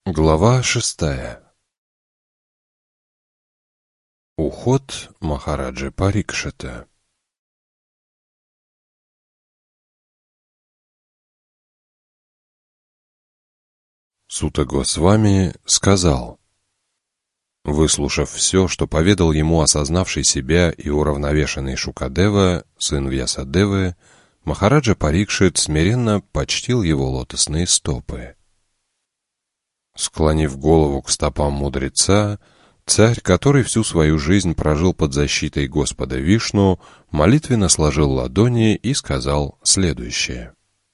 Глава 6. Уход Махараджи Парикшита. Сута Госвами сказал: выслушав все, что поведал ему осознавший себя и уравновешенный Шукадева, сын Вьясадевы, Махараджа Парикшит смиренно почтил его лотосные стопы. Склонив голову к стопам мудреца, царь, который всю свою жизнь прожил под защитой Господа Вишну, молитвенно сложил ладони и сказал следующее.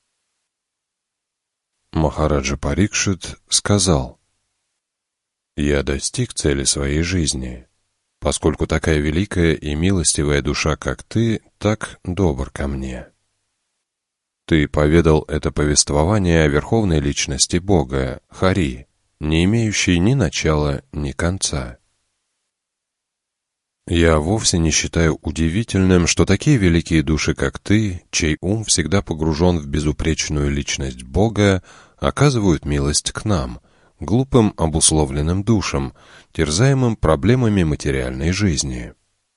Махараджа Парикшит сказал: «Я достиг цели своей жизни, поскольку такая великая и милостивая душа, как ты, так добр ко мне. Ты поведал это повествование о верховной личности Бога, Хари, не имеющей ни начала, ни конца. Я вовсе не считаю удивительным, что такие великие души, как ты, чей ум всегда погружен в безупречную личность Бога, оказывают милость к нам, глупым обусловленным душам, терзаемым проблемами материальной жизни.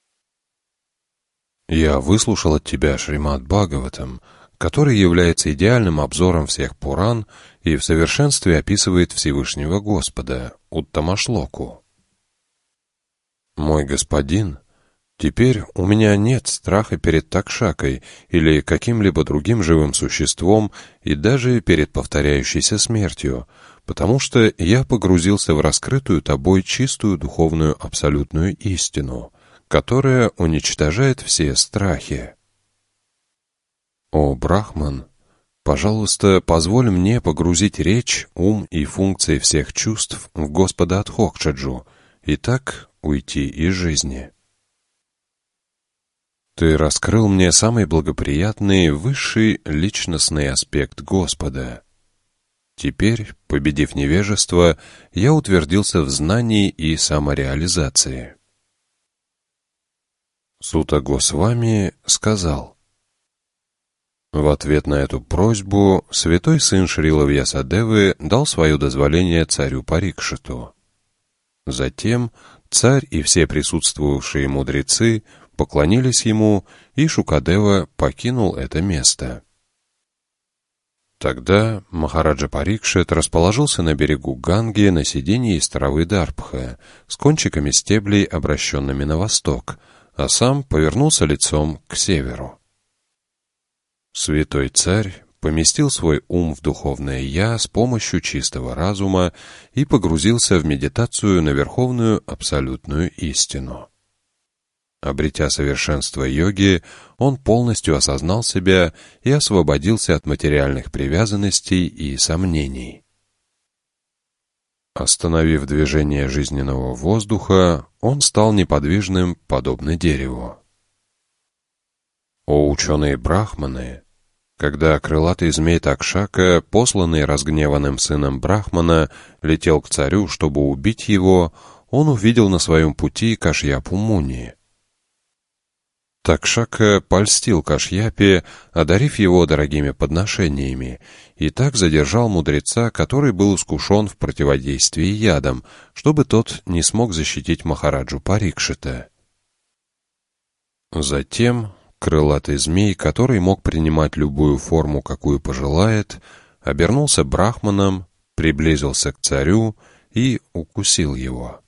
Я выслушал от тебя Шримад Бхагаватам, который является идеальным обзором всех Пуран и в совершенстве описывает Всевышнего Господа, Уттамашлоку. Мой господин, теперь у меня нет страха перед Такшакой или каким-либо другим живым существом и даже перед повторяющейся смертью, потому что я погрузился в раскрытую тобой чистую духовную абсолютную истину, которая уничтожает все страхи. О, Брахман, пожалуйста, позволь мне погрузить речь, ум и функции всех чувств в Господа Адхокшаджу и так уйти из жизни. Ты раскрыл мне самый благоприятный, высший личностный аспект Господа. Теперь, победив невежество, я утвердился в знании и самореализации. Сута Госвами сказал: в ответ на эту просьбу святой сын Шрила Вьясадевы дал свое дозволение царю Парикшиту. Затем царь и все присутствовавшие мудрецы поклонились ему, и Шукадева покинул это место. Тогда Махараджа Парикшит расположился на берегу Ганги на сиденье из травы дарбха с кончиками стеблей, обращенными на восток, а сам повернулся лицом к северу. Святой царь поместил свой ум в духовное «Я» с помощью чистого разума и погрузился в медитацию на верховную абсолютную истину. Обретя совершенство йоги, он полностью осознал себя и освободился от материальных привязанностей и сомнений. Остановив движение жизненного воздуха, он стал неподвижным, подобно дереву. О ученые брахманы! Когда крылатый змей Такшака, посланный разгневанным сыном Брахмана, летел к царю, чтобы убить его, он увидел на своем пути Кашьяпу Муни. Такшака польстил Кашьяпе, одарив его дорогими подношениями, и так задержал мудреца, который был искушен в противодействии ядам, чтобы тот не смог защитить Махараджу Парикшита. Затем крылатый змей, который мог принимать любую форму, какую пожелает, обернулся брахманом, приблизился к царю и укусил его.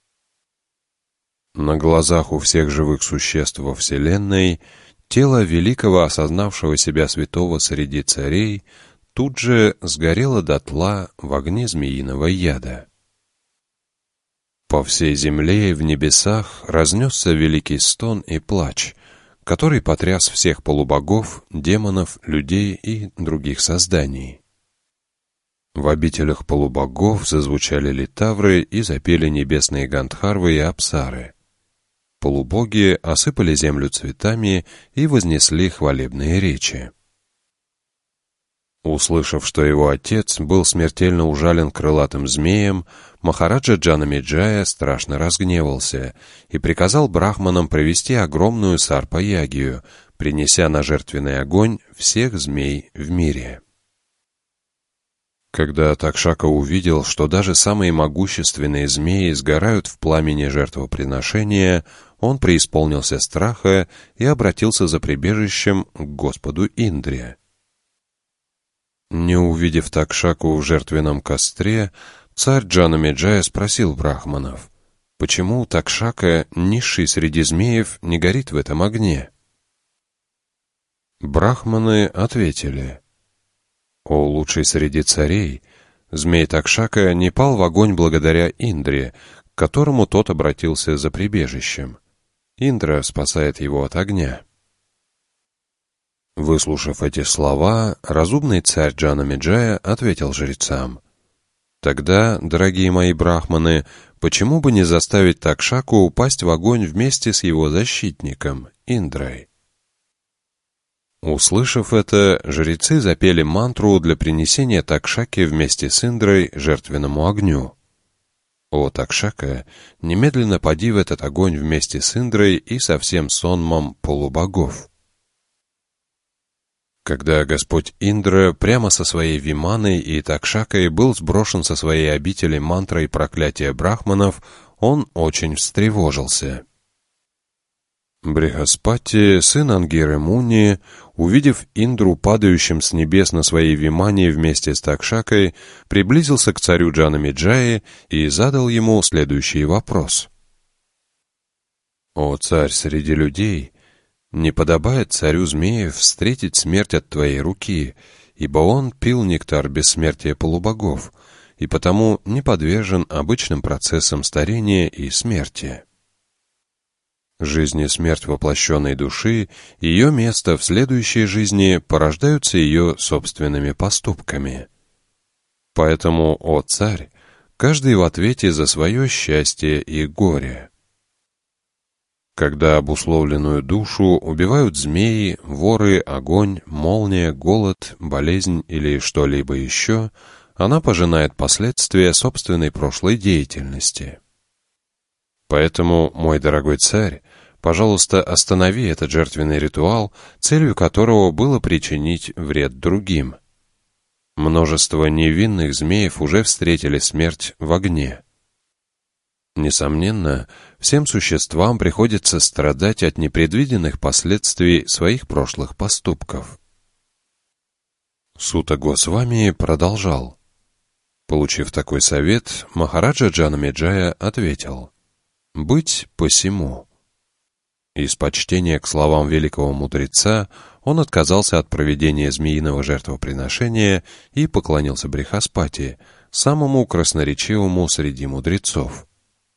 На глазах у всех живых существ во Вселенной тело великого осознавшего себя святого среди царей тут же сгорело дотла в огне змеиного яда. По всей земле и в небесах разнесся великий стон и плач, который потряс всех полубогов, демонов, людей и других созданий. В обителях полубогов зазвучали литавры и запели небесные гандхарвы и апсары. Полубоги осыпали землю цветами и вознесли хвалебные речи. Услышав, что его отец был смертельно ужален крылатым змеем, Махараджа Джанамеджая страшно разгневался и приказал брахманам провести огромную сарпа-ягию, принеся на жертвенный огонь всех змей в мире. Когда Такшака увидел, что даже самые могущественные змеи сгорают в пламени жертвоприношения, он преисполнился страха и обратился за прибежищем к Господу Индре. Не увидев Такшаку в жертвенном костре, царь Джанамеджая спросил брахманов, почему Такшака, низший среди змеев, не горит в этом огне? Брахманы ответили, «О лучший среди царей, змей Такшака не пал в огонь благодаря Индре, к которому тот обратился за прибежищем. Индра спасает его от огня». Выслушав эти слова, разумный царь Джанамеджая ответил жрецам, «Тогда, дорогие мои брахманы, почему бы не заставить Такшаку упасть в огонь вместе с его защитником, Индрой?» Услышав это, жрецы запели мантру для принесения Такшаки вместе с Индрой жертвенному огню. «О, Такшака, немедленно поди в этот огонь вместе с Индрой и со всем сонмом полубогов». Когда Господь Индра прямо со своей виманой и Такшакой был сброшен со своей обители мантрой проклятия брахманов, он очень встревожился. Брихаспати, сын Ангиры Муни, увидев Индру падающим с небес на своей вимане вместе с Такшакой, приблизился к царю Джанамеджае и задал ему следующий вопрос. «О царь среди людей, не подобает царю змеев встретить смерть от твоей руки, ибо он пил нектар бессмертия полубогов и потому не подвержен обычным процессам старения и смерти. Жизнь и смерть воплощенной души, ее место в следующей жизни порождаются ее собственными поступками. Поэтому, о царь, каждый в ответе за свое счастье и горе. Когда обусловленную душу убивают змеи, воры, огонь, молния, голод, болезнь или что-либо еще, она пожинает последствия собственной прошлой деятельности. Поэтому, мой дорогой царь, пожалуйста, останови этот жертвенный ритуал, целью которого было причинить вред другим. Множество невинных змеев уже встретили смерть в огне. Несомненно, всем существам приходится страдать от непредвиденных последствий своих прошлых поступков. Сута Госвами продолжал. Получив такой совет, Махараджа Джанамеджая ответил: «Быть посему». Из почтения к словам великого мудреца он отказался от проведения змеиного жертвоприношения и поклонился Брихаспати, самому красноречивому среди мудрецов.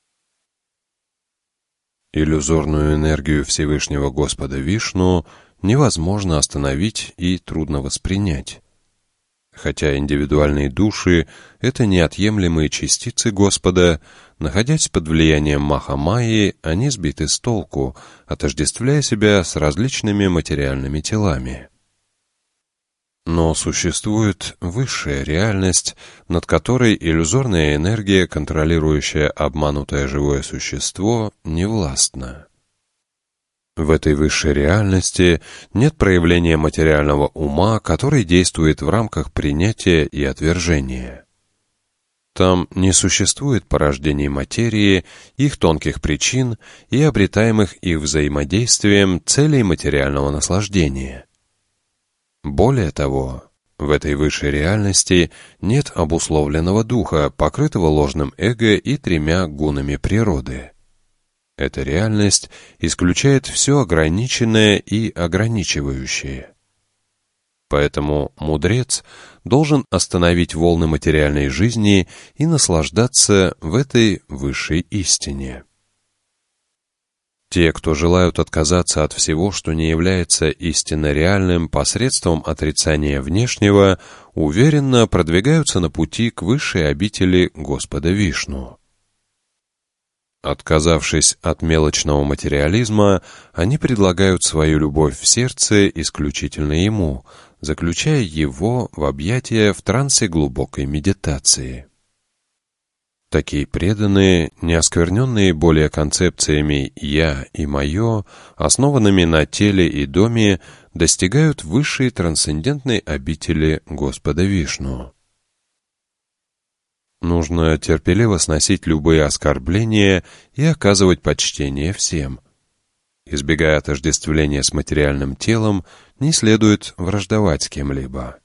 Иллюзорную энергию Всевышнего Господа Вишну невозможно остановить и трудно воспринять. Хотя индивидуальные души — это неотъемлемые частицы Господа, находясь под влиянием Маха-майи, они сбиты с толку, отождествляя себя с различными материальными телами. Но существует высшая реальность, над которой иллюзорная энергия, контролирующая обманутое живое существо, не властна. В этой высшей реальности нет проявления материального ума, который действует в рамках принятия и отвержения. Там не существует порождений материи, их тонких причин и обретаемых их взаимодействием целей материального наслаждения. Более того, в этой высшей реальности нет обусловленного духа, покрытого ложным эго и тремя гунами природы. Эта реальность исключает все ограниченное и ограничивающее. Поэтому мудрец должен остановить волны материальной жизни и наслаждаться в этой высшей истине. Те, кто желают отказаться от всего, что не является истинно реальным посредством отрицания внешнего, уверенно продвигаются на пути к высшей обители Господа Вишну. Отказавшись от мелочного материализма, они предлагают свою любовь в сердце исключительно Ему, заключая Его в объятия в трансе глубокой медитации. Такие преданные, не оскверненные более концепциями «я» и «моё», основанными на теле и доме, достигают высшей трансцендентной обители Господа Вишну. Нужно терпеливо сносить любые оскорбления и оказывать почтение всем. Избегая отождествления с материальным телом, не следует враждовать с кем-либо.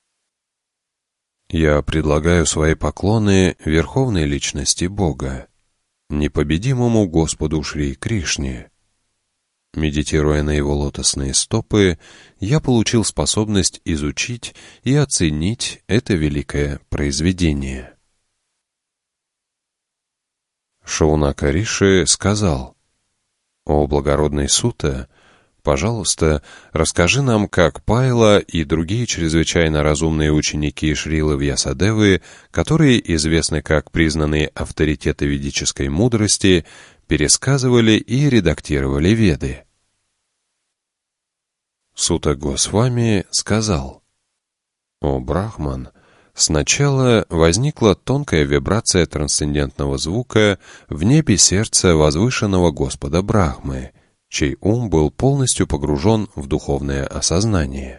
Я предлагаю свои поклоны Верховной Личности Бога, непобедимому Господу Шри Кришне. Медитируя на его лотосные стопы, я получил способность изучить и оценить это великое произведение. Шаунака Риши сказал: «О благородный Сута, пожалуйста, расскажи нам, как Пайла и другие чрезвычайно разумные ученики Шрилы Вьясадевы, которые известны как признанные авторитеты ведической мудрости, пересказывали и редактировали Веды». Сута Госвами сказал: «О Брахман, сначала возникла тонкая вибрация трансцендентного звука в небе сердца возвышенного Господа Брахмы, чей ум был полностью погружен в духовное осознание.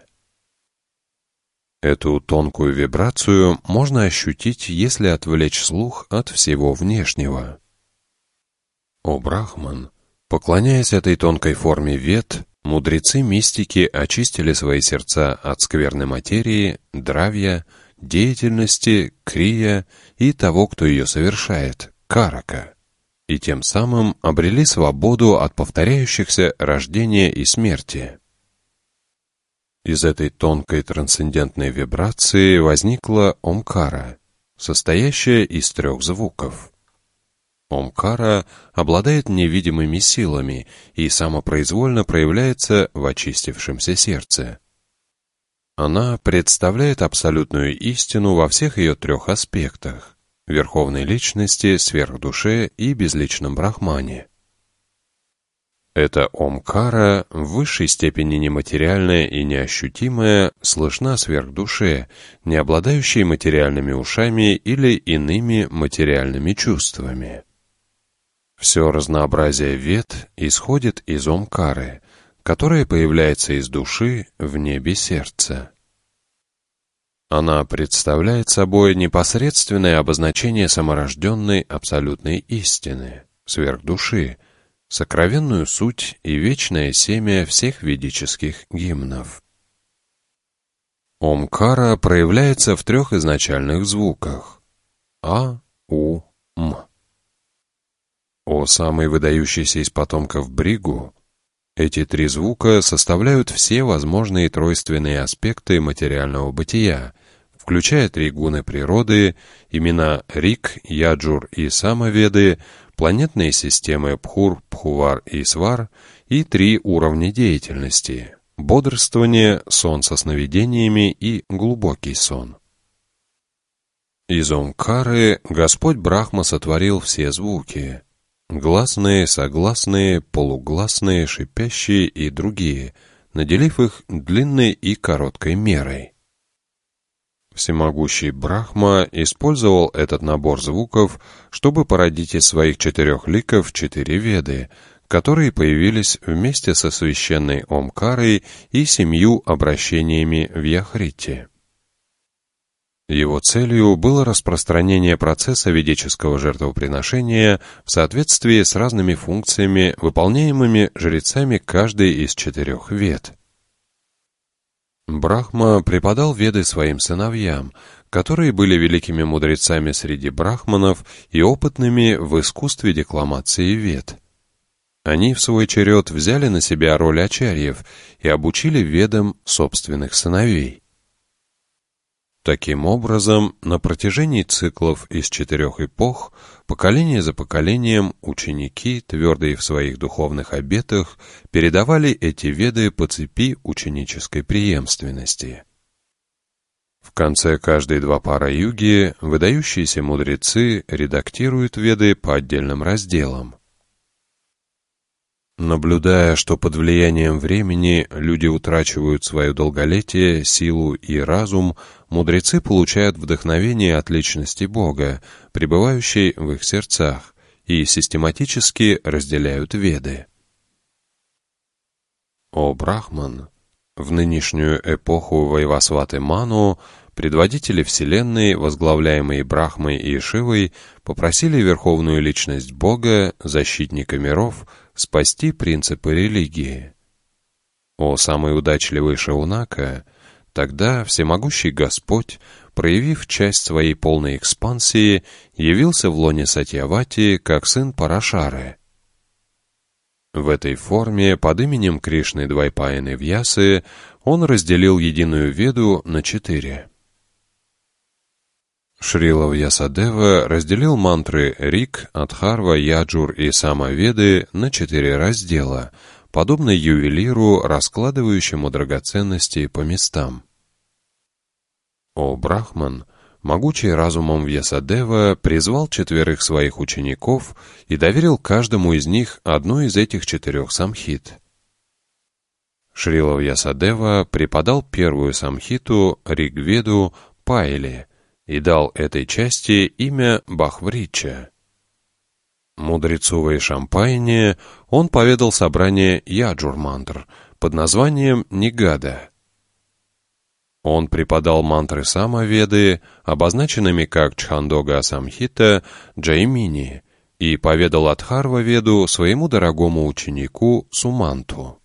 Эту тонкую вибрацию можно ощутить, если отвлечь слух от всего внешнего. О Брахман, поклоняясь этой тонкой форме вед, мудрецы-мистики очистили свои сердца от скверной материи, дравья, деятельности, крия и того, кто ее совершает, карака, и тем самым обрели свободу от повторяющихся рождения и смерти. Из этой тонкой трансцендентной вибрации возникла Омкара, состоящая из 3 звуков. Омкара обладает невидимыми силами и самопроизвольно проявляется в очистившемся сердце. Она представляет абсолютную истину во всех ее 3 аспектах – Верховной Личности, Сверхдуше и Безличном Брахмане. Эта Омкара, в высшей степени нематериальная и неощутимая, слышна Сверхдуше, не обладающей материальными ушами или иными материальными чувствами. Все разнообразие вед исходит из Омкары, которая появляется из души в небе сердца. Она представляет собой непосредственное обозначение саморожденной абсолютной истины, сверхдуши, сокровенную суть и вечное семя всех ведических гимнов. Омкара проявляется в 3 изначальных звуках – А, У, М. О самый выдающийся из потомков Бригу, эти 3 звука составляют все возможные тройственные аспекты материального бытия, включая 3 гуны природы, имена Рик, Яджур и Самаведы, планетные системы Пхур, Пхувар и Свар и 3 уровня деятельности – бодрствование, сон со сновидениями и глубокий сон. Из Омкары Господь Брахма сотворил все звуки – гласные, согласные, полугласные, шипящие и другие, наделив их длинной и короткой мерой. Всемогущий Брахма использовал этот набор звуков, чтобы породить из своих 4 ликов 4 веды, которые появились вместе со священной Омкарой и 7 обращениями в Яхрите. Его целью было распространение процесса ведического жертвоприношения в соответствии с разными функциями, выполняемыми жрецами каждой из 4 вед. Брахма преподал веды своим сыновьям, которые были великими мудрецами среди брахманов и опытными в искусстве декламации вед. Они в свой черед взяли на себя роль ачарьев и обучили ведам собственных сыновей. Таким образом, на протяжении циклов из 4 эпох, поколение за поколением, ученики, твердые в своих духовных обетах, передавали эти веды по цепи ученической преемственности. В конце каждой двапара-юги выдающиеся мудрецы редактируют веды по отдельным разделам. Наблюдая, что под влиянием времени люди утрачивают свое долголетие, силу и разум, мудрецы получают вдохновение от личности Бога, пребывающей в их сердцах, и систематически разделяют веды. О Брахман! В нынешнюю эпоху Вайвасваты Ману предводители Вселенной, возглавляемые Брахмой и Шивой, попросили Верховную Личность Бога, защитника миров, спасти принципы религии. О самый удачливый Шаунака, тогда всемогущий Господь, проявив часть своей полной экспансии, явился в лоне Сатьявати как сын Парашары. В этой форме под именем Кришны Двайпаяны Вьясы он разделил единую Веду на 4. Шрила Вьясадева разделил мантры Рик, Адхарва, Яджур и Самаведы на 4 раздела, подобно ювелиру, раскладывающему драгоценности по местам. О Брахман, могучий разумом Вьясадева, призвал 4 своих учеников и доверил каждому из них одну из этих 4 самхит. Шрила Вьясадева преподал первую самхиту Ригведу Пайли и дал этой части имя Бахврича. Мудрецу Вайшампайне он поведал собрание Яджур-мантр под названием Нигада. Он преподал мантры Самаведы, обозначенными как Чхандога-самхита, Джаймини, и поведал Адхарва-веду своему дорогому ученику Суманту.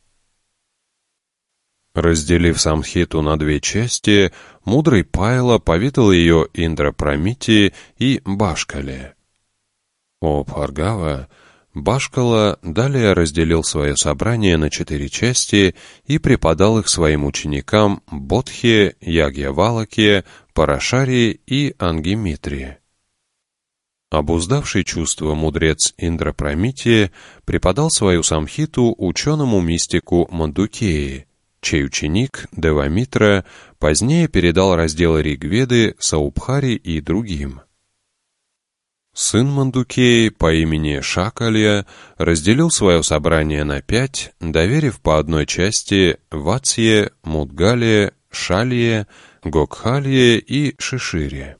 Разделив самхиту на 2 части, мудрый Пайла поведал ее Индра-Прамити и Башкале. О Бхаргава, Башкала далее разделил свое собрание на 4 части и преподал их своим ученикам Бодхе, Ягьявалаке, Парашари и Ангимитри. Обуздавший чувство мудрец Индра-Прамити преподал свою самхиту ученому-мистику Мандукеи, чей ученик Девамитра позднее передал разделы Ригведы Саубхари и другим. Сын Мандукеи по имени Шакалья разделил свое собрание на 5, доверив по одной части Ватсье, Мудгале, Шалье, Гокхалье и Шишире.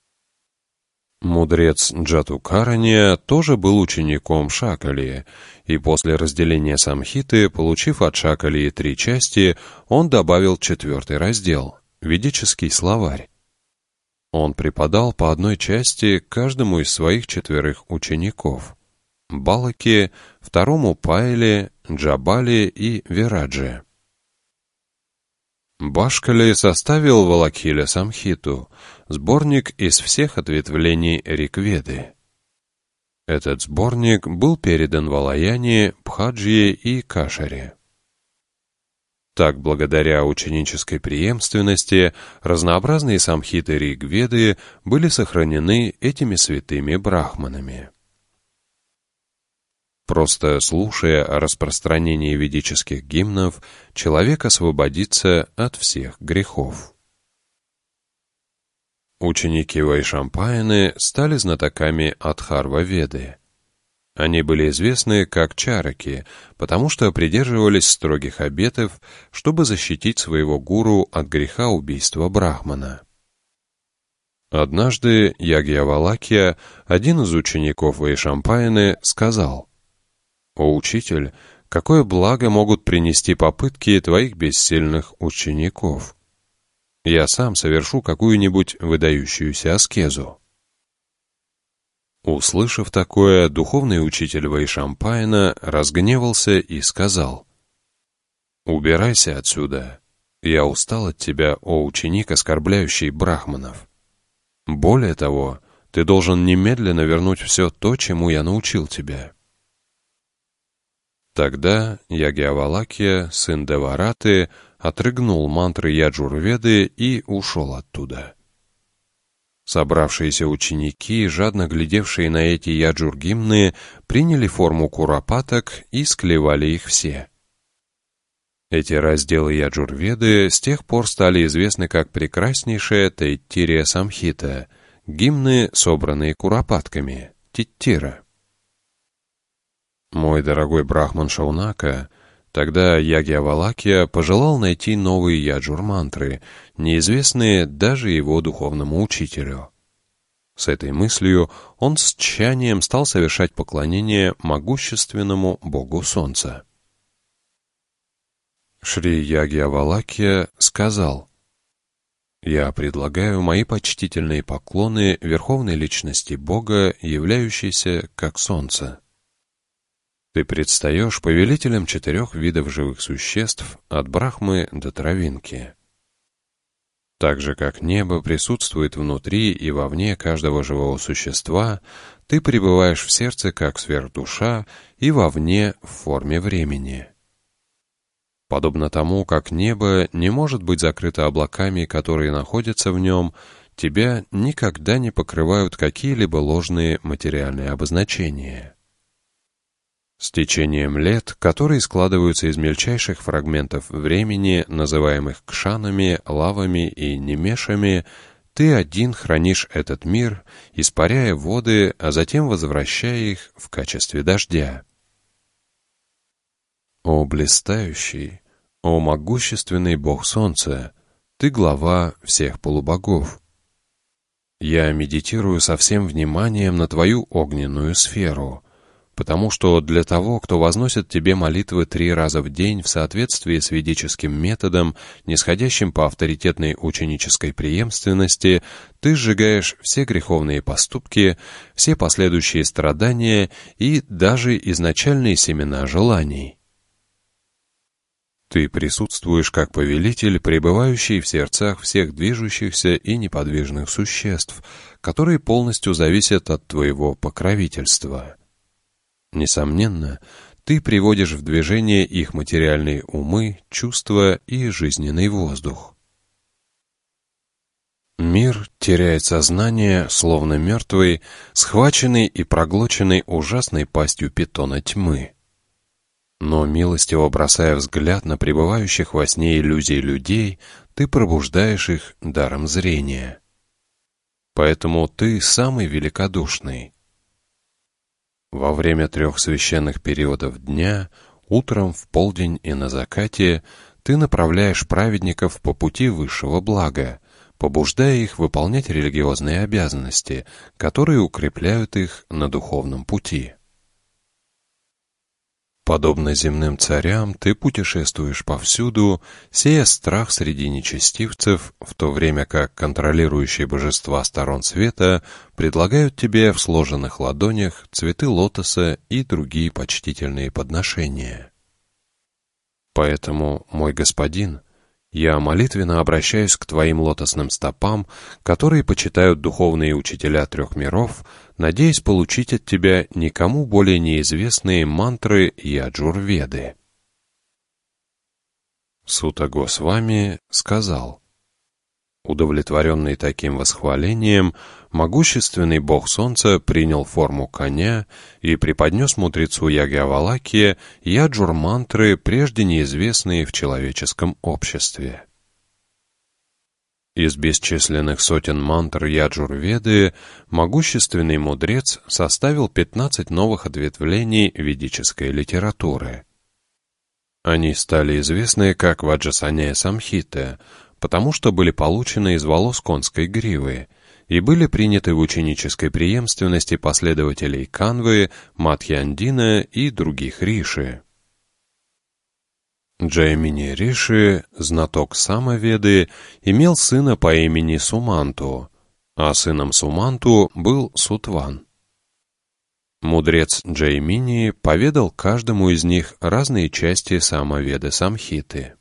Мудрец Джатукарания тоже был учеником Шакали, и после разделения самхиты, получив от Шакали 3 части, он добавил 4 раздел — ведический словарь. Он преподал по одной части каждому из своих 4 учеников — Балаке, второму Пайле, Джабале и Вирадже. Башкали составил Валакхиля Самхиту, сборник из всех ответвлений Ригведы. Этот сборник был передан Валаяне, Бхаджье и Кашаре. Так, благодаря ученической преемственности, разнообразные самхиты Ригведы были сохранены этими святыми брахманами. Просто слушая о распространении ведических гимнов, человек освободится от всех грехов. Ученики Вайшампаяны стали знатоками Адхарва-веды. Они были известны как чараки, потому что придерживались строгих обетов, чтобы защитить своего гуру от греха убийства брахмана. Однажды Ягьявалакья, один из учеников Вайшампаяны, сказал: «О учитель, какое благо могут принести попытки твоих бессильных учеников? Я сам совершу какую-нибудь выдающуюся аскезу». Услышав такое, духовный учитель Вайшампаяна разгневался и сказал: «Убирайся отсюда. Я устал от тебя, о ученик, оскорбляющий брахманов. Более того, ты должен немедленно вернуть все то, чему я научил тебя». Тогда Ягьявалакья, сын Девараты, отрыгнул мантры Яджурведы и ушел оттуда. Собравшиеся ученики, жадно глядевшие на эти яджур-гимны, приняли форму куропаток и склевали их все. Эти разделы Яджурведы с тех пор стали известны как прекраснейшая Тайттирия Самхита, гимны, собранные куропатками, Титтира. Мой дорогой брахман Шаунака, тогда Ягьявалакья пожелал найти новые яджур-мантры, неизвестные даже его духовному учителю. С этой мыслью он с тщанием стал совершать поклонение могущественному богу солнца. Шри Ягьявалакья сказал: Я предлагаю мои почтительные поклоны Верховной Личности Бога, являющейся как Солнце. Ты предстаешь повелителем 4 видов живых существ, от Брахмы до Травинки. Так же, как небо присутствует внутри и вовне каждого живого существа, ты пребываешь в сердце как сверхдуша и вовне в форме времени. Подобно тому, как небо не может быть закрыто облаками, которые находятся в нем, тебя никогда не покрывают какие-либо ложные материальные обозначения. С течением лет, которые складываются из мельчайших фрагментов времени, называемых кшанами, лавами и немешами, ты один хранишь этот мир, испаряя воды, а затем возвращая их в качестве дождя. О блистающий, о могущественный Бог Солнца, ты глава всех полубогов. Я медитирую со всем вниманием на твою огненную сферу, потому что для того, кто возносит тебе молитвы 3 раза в день в соответствии с ведическим методом, нисходящим по авторитетной ученической преемственности, ты сжигаешь все греховные поступки, все последующие страдания и даже изначальные семена желаний. Ты присутствуешь как повелитель, пребывающий в сердцах всех движущихся и неподвижных существ, которые полностью зависят от твоего покровительства. Несомненно, ты приводишь в движение их материальные умы, чувства и жизненный воздух. Мир теряет сознание, словно мертвый, схваченный и проглоченный ужасной пастью питона тьмы. Но, милостиво бросая взгляд на пребывающих во сне иллюзий людей, ты пробуждаешь их даром зрения. Поэтому ты самый великодушный. Во время 3 священных периодов дня, утром, в полдень и на закате, ты направляешь праведников по пути высшего блага, побуждая их выполнять религиозные обязанности, которые укрепляют их на духовном пути. Подобно земным царям, ты путешествуешь повсюду, сея страх среди нечестивцев, в то время как контролирующие божества сторон света предлагают тебе в сложенных ладонях цветы лотоса и другие почтительные подношения. Поэтому, мой господин, я молитвенно обращаюсь к твоим лотосным стопам, которые почитают духовные учителя 3 миров, надеясь получить от тебя никому более неизвестные мантры Яджурведы. Сута Госвами сказал: удовлетворенный таким восхвалением, могущественный бог солнца принял форму коня и преподнес мудрецу Ягьявалакье яджур-мантры, прежде неизвестные в человеческом обществе. Из бесчисленных сотен мантр Яджур-веды могущественный мудрец составил 15 новых ответвлений ведической литературы. Они стали известны как Ваджасанья-самхита, потому что были получены из волос конской гривы и были приняты в ученической преемственности последователей Канвы, Матхьяндина и других риши. Джаймини Риши, знаток Самаведы, имел сына по имени Суманту, а сыном Суманту был Сутван. Мудрец Джаймини поведал каждому из них разные части Самаведы Самхиты.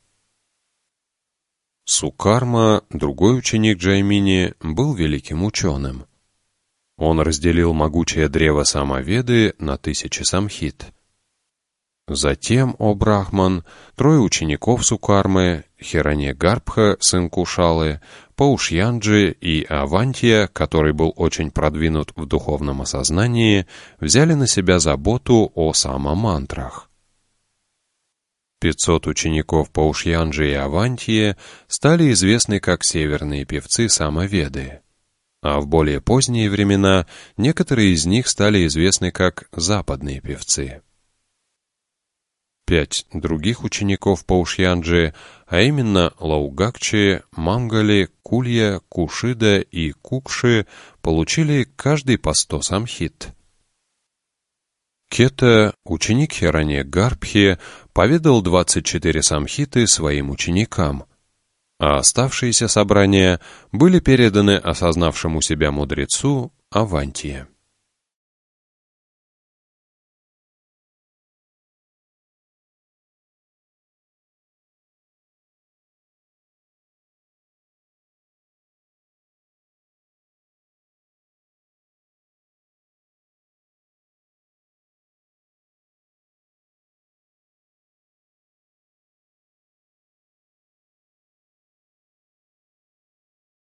Сукарма, другой ученик Джаймини, был великим ученым. Он разделил могучее древо Самаведы на 1000 самхит. Затем, о Брахман, 3 учеников Сукармы, Хираньягарбха, сын Кушалы, Паушьянджи и Авантья, который был очень продвинут в духовном осознании, взяли на себя заботу о самомантрах. 500 учеников Паушьянджи и Авантьи стали известны как северные певцы Самаведы, а в более поздние времена некоторые из них стали известны как западные певцы. 5 других учеников Паушьянджи, а именно Лаугакчи, Мангали, Кулья, Кушида и Кукши, получили каждый по 100 самхит. Кета, ученик Хираньягарбхи, поведал 24 самхиты своим ученикам, а оставшиеся собрания были переданы осознавшему себя мудрецу Авантия.